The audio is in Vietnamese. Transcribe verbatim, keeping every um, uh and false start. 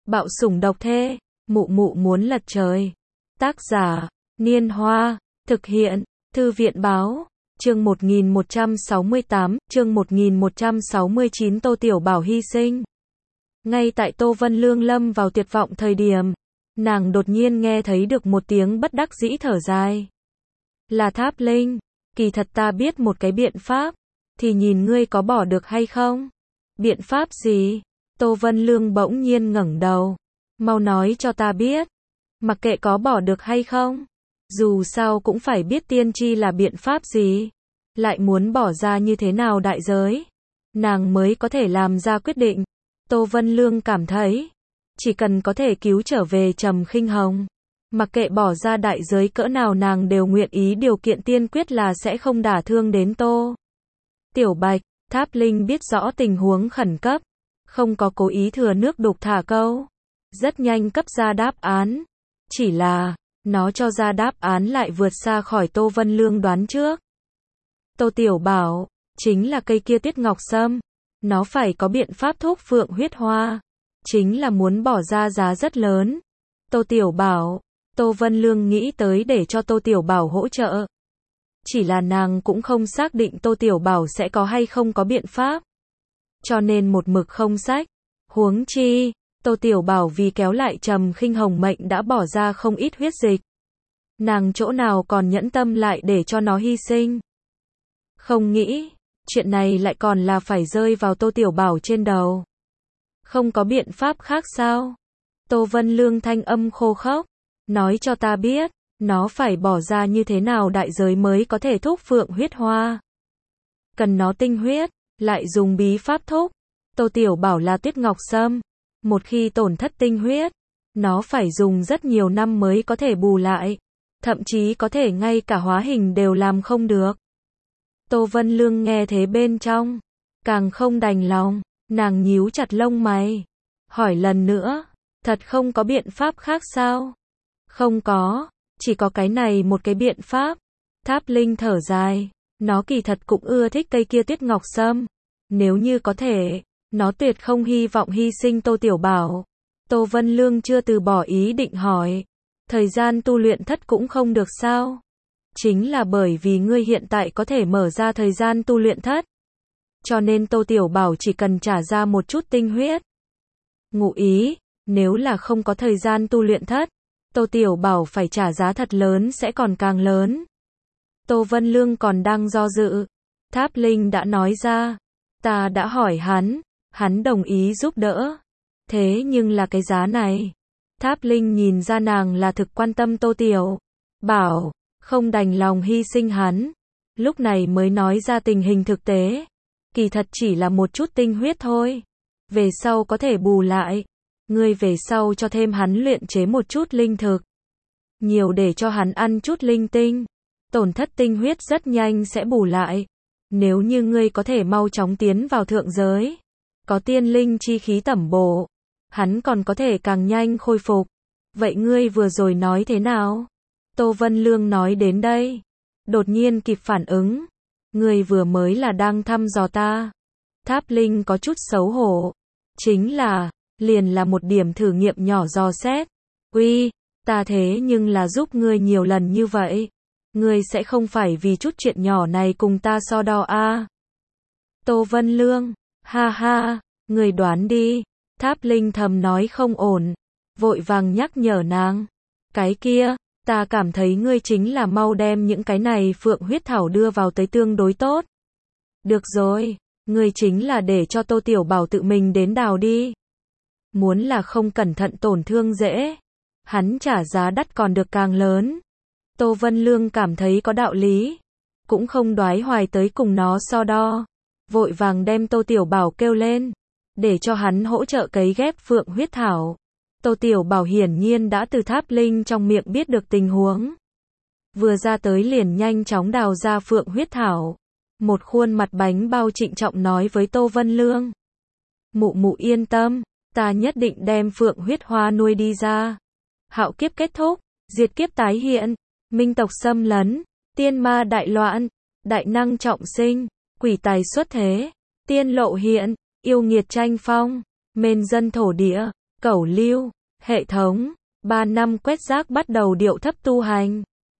Bạo sủng độc thê, mụ mụ muốn lật trời. Tác giả, Niên Hoa, thực hiện, Thư viện Báo, chương một nghìn một trăm sáu mươi tám, chương một nghìn một trăm sáu mươi chín Tô Tiểu Bảo hy sinh. Ngay tại Tô Vân Lương lâm vào tuyệt vọng thời điểm, nàng đột nhiên nghe thấy được một tiếng bất đắc dĩ thở dài. Là Tháp Linh, kỳ thật ta biết một cái biện pháp, thì nhìn ngươi có bỏ được hay không? Biện pháp gì? Tô Vân Lương bỗng nhiên ngẩng đầu. Mau nói cho ta biết. Mặc kệ có bỏ được hay không. Dù sao cũng phải biết tiên tri là biện pháp gì. Lại muốn bỏ ra như thế nào đại giới. Nàng mới có thể làm ra quyết định. Tô Vân Lương cảm thấy. Chỉ cần có thể cứu trở về Trầm Khinh Hồng. Mặc kệ bỏ ra đại giới cỡ nào nàng đều nguyện ý, điều kiện tiên quyết là sẽ không đả thương đến Tô Tiểu Bạch. Tháp Linh biết rõ tình huống khẩn cấp. Không có cố ý thừa nước đục thả câu. Rất nhanh cấp ra đáp án. Chỉ là, nó cho ra đáp án lại vượt xa khỏi Tô Vân Lương đoán trước. Tô Tiểu Bảo, chính là cây kia Tuyết Ngọc Sâm. Nó phải có biện pháp thúc phượng huyết hoa. Chính là muốn bỏ ra giá rất lớn. Tô Tiểu Bảo, Tô Vân Lương nghĩ tới để cho Tô Tiểu Bảo hỗ trợ. Chỉ là nàng cũng không xác định Tô Tiểu Bảo sẽ có hay không có biện pháp. Cho nên một mực không sách. Huống chi, Tô Tiểu Bảo vì kéo lại Trầm Khinh Hồng mệnh đã bỏ ra không ít huyết dịch. Nàng chỗ nào còn nhẫn tâm lại để cho nó hy sinh. Không nghĩ, chuyện này lại còn là phải rơi vào Tô Tiểu Bảo trên đầu. Không có biện pháp khác sao? Tô Vân Lương thanh âm khô khốc. Nói cho ta biết, nó phải bỏ ra như thế nào đại giới mới có thể thúc phượng huyết hoa. Cần nó tinh huyết. Lại dùng bí pháp thúc. Tô Tiểu Bảo là Tuyết Ngọc Sâm. Một khi tổn thất tinh huyết, nó phải dùng rất nhiều năm mới có thể bù lại. Thậm chí có thể ngay cả hóa hình đều làm không được. Tô Vân Lương nghe thế bên trong, càng không đành lòng. Nàng nhíu chặt lông mày. Hỏi lần nữa, thật không có biện pháp khác sao? Không có, chỉ có cái này một cái biện pháp. Tháp Linh thở dài. Nó kỳ thật cũng ưa thích cây kia Tuyết Ngọc Sâm. Nếu như có thể, nó tuyệt không hy vọng hy sinh Tô Tiểu Bảo. Tô Vân Lương chưa từ bỏ ý định hỏi. Thời gian tu luyện thất cũng không được sao? Chính là bởi vì ngươi hiện tại có thể mở ra thời gian tu luyện thất. Cho nên Tô Tiểu Bảo chỉ cần trả ra một chút tinh huyết. Ngụ ý, nếu là không có thời gian tu luyện thất, Tô Tiểu Bảo phải trả giá thật lớn sẽ còn càng lớn. Tô Vân Lương còn đang do dự. Tháp Linh đã nói ra. Ta đã hỏi hắn. Hắn đồng ý giúp đỡ. Thế nhưng là cái giá này. Tháp Linh nhìn ra nàng là thực quan tâm Tô Tiểu Bảo. Không đành lòng hy sinh hắn. Lúc này mới nói ra tình hình thực tế. Kỳ thật chỉ là một chút tinh huyết thôi. Về sau có thể bù lại. Ngươi về sau cho thêm hắn luyện chế một chút linh thực. Nhiều để cho hắn ăn chút linh tinh. Tổn thất tinh huyết rất nhanh sẽ bù lại. Nếu như ngươi có thể mau chóng tiến vào thượng giới, có tiên linh chi khí tẩm bổ, hắn còn có thể càng nhanh khôi phục. Vậy ngươi vừa rồi nói thế nào? Tô Vân Lương nói đến đây, đột nhiên kịp phản ứng. Ngươi vừa mới là đang thăm dò ta. Tháp Linh có chút xấu hổ. Chính là, liền là một điểm thử nghiệm nhỏ dò xét. Uy, ta thế nhưng là giúp ngươi nhiều lần như vậy. Ngươi sẽ không phải vì chút chuyện nhỏ này cùng ta so đo a? À? Tô Vân Lương, ha ha, ngươi đoán đi. Tháp Linh thầm nói không ổn, vội vàng nhắc nhở nàng. Cái kia, ta cảm thấy ngươi chính là mau đem những cái này phượng huyết thảo đưa vào tới tương đối tốt. Được rồi, ngươi chính là để cho Tô Tiểu Bảo tự mình đến đào đi. Muốn là không cẩn thận tổn thương dễ, hắn trả giá đắt còn được càng lớn. Tô Vân Lương cảm thấy có đạo lý, cũng không đoái hoài tới cùng nó so đo, vội vàng đem Tô Tiểu Bảo kêu lên, để cho hắn hỗ trợ cấy ghép phượng huyết thảo. Tô Tiểu Bảo hiển nhiên đã từ Tháp Linh trong miệng biết được tình huống, vừa ra tới liền nhanh chóng đào ra phượng huyết thảo, một khuôn mặt bánh bao trịnh trọng nói với Tô Vân Lương. Mụ mụ yên tâm, ta nhất định đem phượng huyết hoa nuôi đi ra. Hạo kiếp kết thúc, diệt kiếp tái hiện. Minh tộc xâm lấn, tiên ma đại loạn, đại năng trọng sinh, quỷ tài xuất thế, tiên lộ hiện, yêu nghiệt tranh phong, mên dân thổ địa, Cẩu Lưu, hệ thống, ba năm quét rác bắt đầu điệu thấp tu hành.